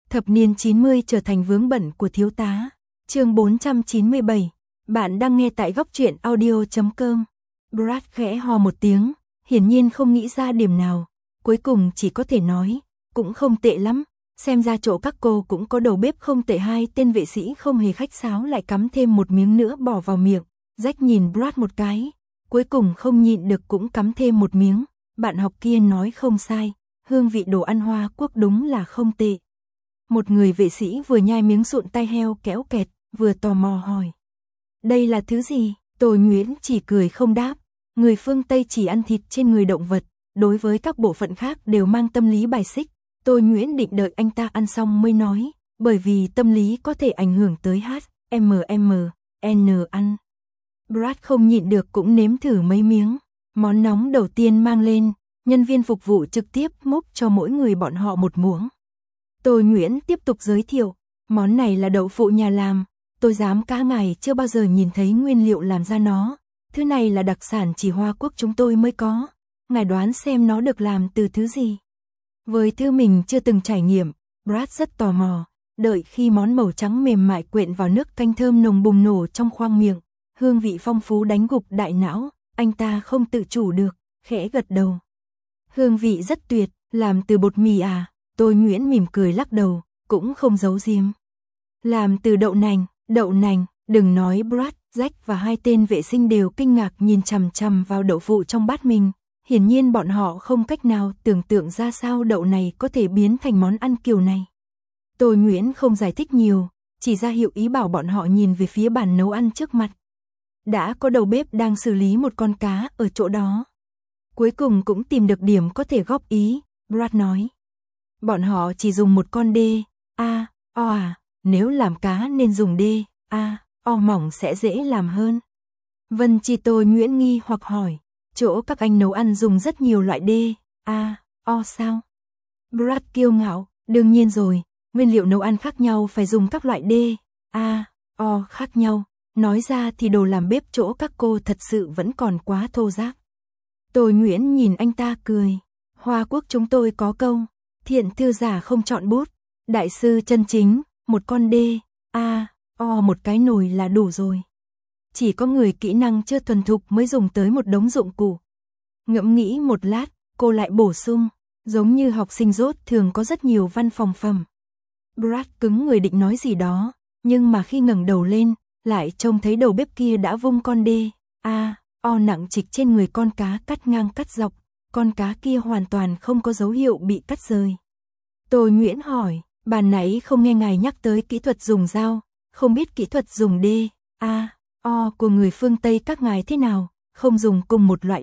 Thập niên 90 trở thành vướng bận của thiếu tá. Chương 497. Bạn đang nghe tại góc truyện audio.com. Brad khẽ ho một tiếng, hiển nhiên không nghĩ ra điểm nào, cuối cùng chỉ có thể nói, cũng không tệ lắm, xem ra chỗ các cô cũng có đầu bếp không tệ. Hai tên vệ sĩ không hề khách sáo lại cắm thêm một miếng nữa bỏ vào miệng. Jack nhìn Brad một cái, cuối cùng không nhịn được cũng cắm thêm một miếng. Bạn học kia nói không sai, hương vị đồ ăn Hoa Quốc đúng là không tệ. Một người vệ sĩ vừa nhai miếng sụn tai heo kéo kẹt, vừa tò mò hỏi. Đây là thứ gì? Tô Nguyễn chỉ cười không đáp. Người phương Tây chỉ ăn thịt trên người động vật, đối với các bộ phận khác đều mang tâm lý bài xích. Tô Nguyễn định đợi anh ta ăn xong mới nói, bởi vì tâm lý có thể ảnh hưởng tới HMM, ăn. Brad không nhịn được cũng nếm thử mấy miếng. Món nóng đầu tiên mang lên, nhân viên phục vụ trực tiếp múc cho mỗi người bọn họ một muỗng. Tô Nguyễn tiếp tục giới thiệu, món này là đậu phụ nhà làm, tôi dám cá ngài chưa bao giờ nhìn thấy nguyên liệu làm ra nó. Thứ này là đặc sản chỉ Hoa Quốc chúng tôi mới có, ngài đoán xem nó được làm từ thứ gì? Với thứ mình chưa từng trải nghiệm, Brad rất tò mò, đợi khi món màu trắng mềm mại quyện vào nước canh thơm nồng bùng nổ trong khoang miệng, hương vị phong phú đánh gục đại não, anh ta không tự chủ được, khẽ gật đầu. Hương vị rất tuyệt, làm từ bột mì à? Tô Nguyễn mỉm cười lắc đầu, cũng không giấu giếm. Làm từ đậu nành, đừng nói Brad, Jack và hai tên vệ sinh đều kinh ngạc nhìn chằm chằm vào đậu phụ trong bát mình. Hiển nhiên bọn họ không cách nào tưởng tượng ra sao đậu này có thể biến thành món ăn kiểu này. Tô Nguyễn không giải thích nhiều, chỉ ra hiệu ý bảo bọn họ nhìn về phía bàn nấu ăn trước mặt. Đã có đầu bếp đang xử lý một con cá ở chỗ đó. Cuối cùng cũng tìm được điểm có thể góp ý, Brad nói. Bọn họ chỉ dùng một con nếu làm cá nên dùng mỏng sẽ dễ làm hơn. Vân Chi. Tô Nguyễn nghi hoặc hỏi, chỗ các anh nấu ăn dùng rất nhiều loại sao? Brad kiêu ngạo, đương nhiên rồi, nguyên liệu nấu ăn khác nhau phải dùng các loại khác nhau. Nói ra thì đồ làm bếp chỗ các cô thật sự vẫn còn quá thô ráp. Tô Nguyễn nhìn anh ta cười, Hoa Quốc chúng tôi có câu, thiện thư giả không chọn bút, đại sư chân chính, một con một cái nồi là đủ rồi. Chỉ có người kỹ năng chưa thuần thục mới dùng tới một đống dụng cụ. Ngẫm nghĩ một lát, cô lại bổ sung, giống như học sinh dốt thường có rất nhiều văn phòng phẩm. Brad cứng người định nói gì đó, nhưng mà khi ngẩng đầu lên, lại trông thấy đầu bếp kia đã vung con nặng trịch trên người con cá cắt ngang cắt dọc, con cá kia hoàn toàn không có dấu hiệu bị cắt rời. Tô Nguyễn hỏi, bàn nãy không nghe ngài nhắc tới kỹ thuật dùng dao, không biết kỹ thuật dùng của người phương Tây các ngài thế nào, không dùng cùng một loại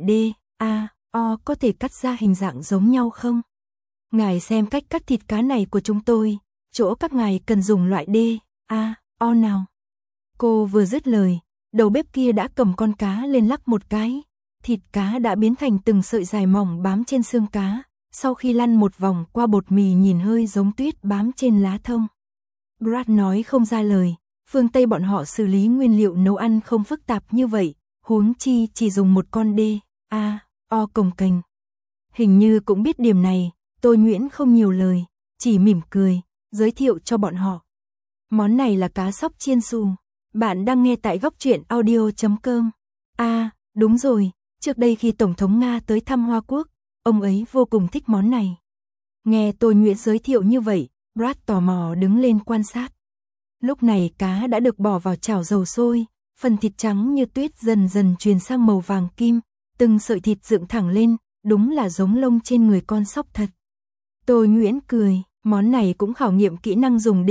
có thể cắt ra hình dạng giống nhau không? Ngài xem cách cắt thịt cá này của chúng tôi, chỗ các ngài cần dùng loại nào? Cô vừa dứt lời, đầu bếp kia đã cầm con cá lên lắc một cái, thịt cá đã biến thành từng sợi dài mỏng bám trên xương cá, sau khi lăn một vòng qua bột mì nhìn hơi giống tuyết bám trên lá thông. Brad nói không ra lời, phương Tây bọn họ xử lý nguyên liệu nấu ăn không phức tạp như vậy, huống chi chỉ dùng một con cồng kềnh. Hình như cũng biết điểm này, Tô Nguyễn không nhiều lời, chỉ mỉm cười, giới thiệu cho bọn họ. Món này là cá sóc chiên xù. Bạn đang nghe tại góc truyện audio.com. Đúng rồi, trước đây khi Tổng thống Nga tới thăm Hoa Quốc, ông ấy vô cùng thích món này. Nghe Tô Nguyễn giới thiệu như vậy, Brad tò mò đứng lên quan sát. Lúc này cá đã được bỏ vào chảo dầu sôi, phần thịt trắng như tuyết dần dần chuyển sang màu vàng kim, từng sợi thịt dựng thẳng lên, đúng là giống lông trên người con sóc thật. Tô Nguyễn cười, món này cũng khảo nghiệm kỹ năng dùng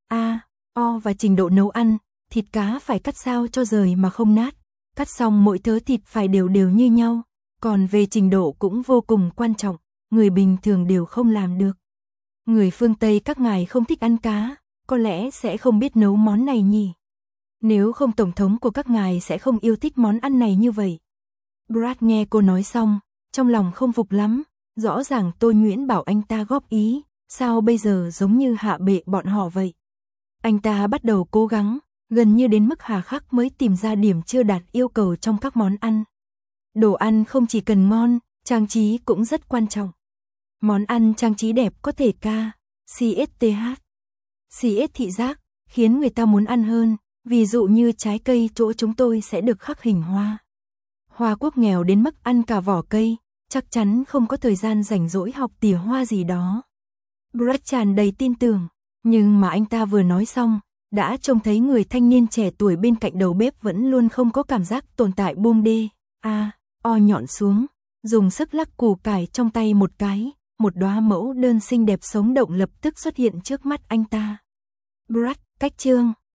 và trình độ nấu ăn. Thịt cá phải cắt sao cho rời mà không nát, cắt xong mỗi thớ thịt phải đều đều như nhau, còn về trình độ cũng vô cùng quan trọng, người bình thường đều không làm được. Người phương Tây các ngài không thích ăn cá, có lẽ sẽ không biết nấu món này nhỉ? Nếu không tổng thống của các ngài sẽ không yêu thích món ăn này như vậy. Brad nghe cô nói xong, trong lòng không phục lắm, rõ ràng Tô Nguyễn bảo anh ta góp ý, sao bây giờ giống như hạ bệ bọn họ vậy? Anh ta bắt đầu cố gắng, gần như đến mức hà khắc mới tìm ra điểm chưa đạt yêu cầu trong các món ăn. Đồ ăn không chỉ cần ngon, trang trí cũng rất quan trọng. Món ăn trang trí đẹp có thể CSTH, xì ít thị giác, khiến người ta muốn ăn hơn, ví dụ như trái cây chỗ chúng tôi sẽ được khắc hình hoa. Hoa Quốc nghèo đến mức ăn cả vỏ cây, chắc chắn không có thời gian rảnh rỗi học tỉa hoa gì đó. Brad tràn đầy tin tưởng, nhưng mà anh ta vừa nói xong, đã trông thấy người thanh niên trẻ tuổi bên cạnh đầu bếp vẫn luôn không có cảm giác tồn tại buông đê, nhọn xuống, dùng sức lắc củ cải trong tay một cái, một đóa mẫu đơn xinh đẹp sống động lập tức xuất hiện trước mắt anh ta. Brad, cách chương